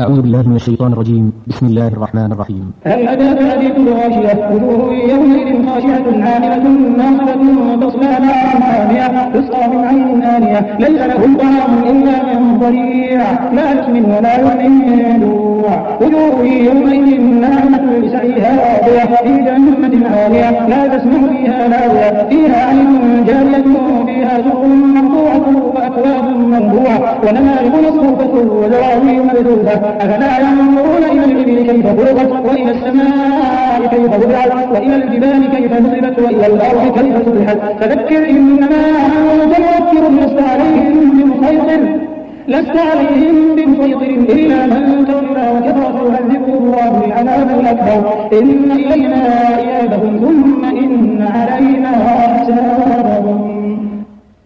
أعوذ بالله من الشيطان الرجيم. بسم الله الرحمن الرحيم. هل أتاك حديث الغاشية وجوه يومئذ خاشعة عاملة ناصبة تصلى نارا حامية تسقى من عين آنية ليس لهم طعام إلا من ضريع لا يسمن ولا يغني من جوع وجوه يومئذ ناعمة لسعيها راضية في جنة عالية لا تسمع فيها لاغية فيها عين جارية فيها سرر مرفوعة وأكواب مرفوعة ونمارق مصفوفة وزرابي مبثوثة أفلا ينظرون إلى الإبل كيف خلقت وإلى السماء كيف رفعت وإلى الجبال كيف نصبت وإلى الأرض كيف سطحت فذكر إنما أنت مذكر لست عليهم بمسيطر إلا من تولى وكفر فيعذبه الله العذاب الأكبر إن إلينا إيابهم ثم إن علينا حسابهم.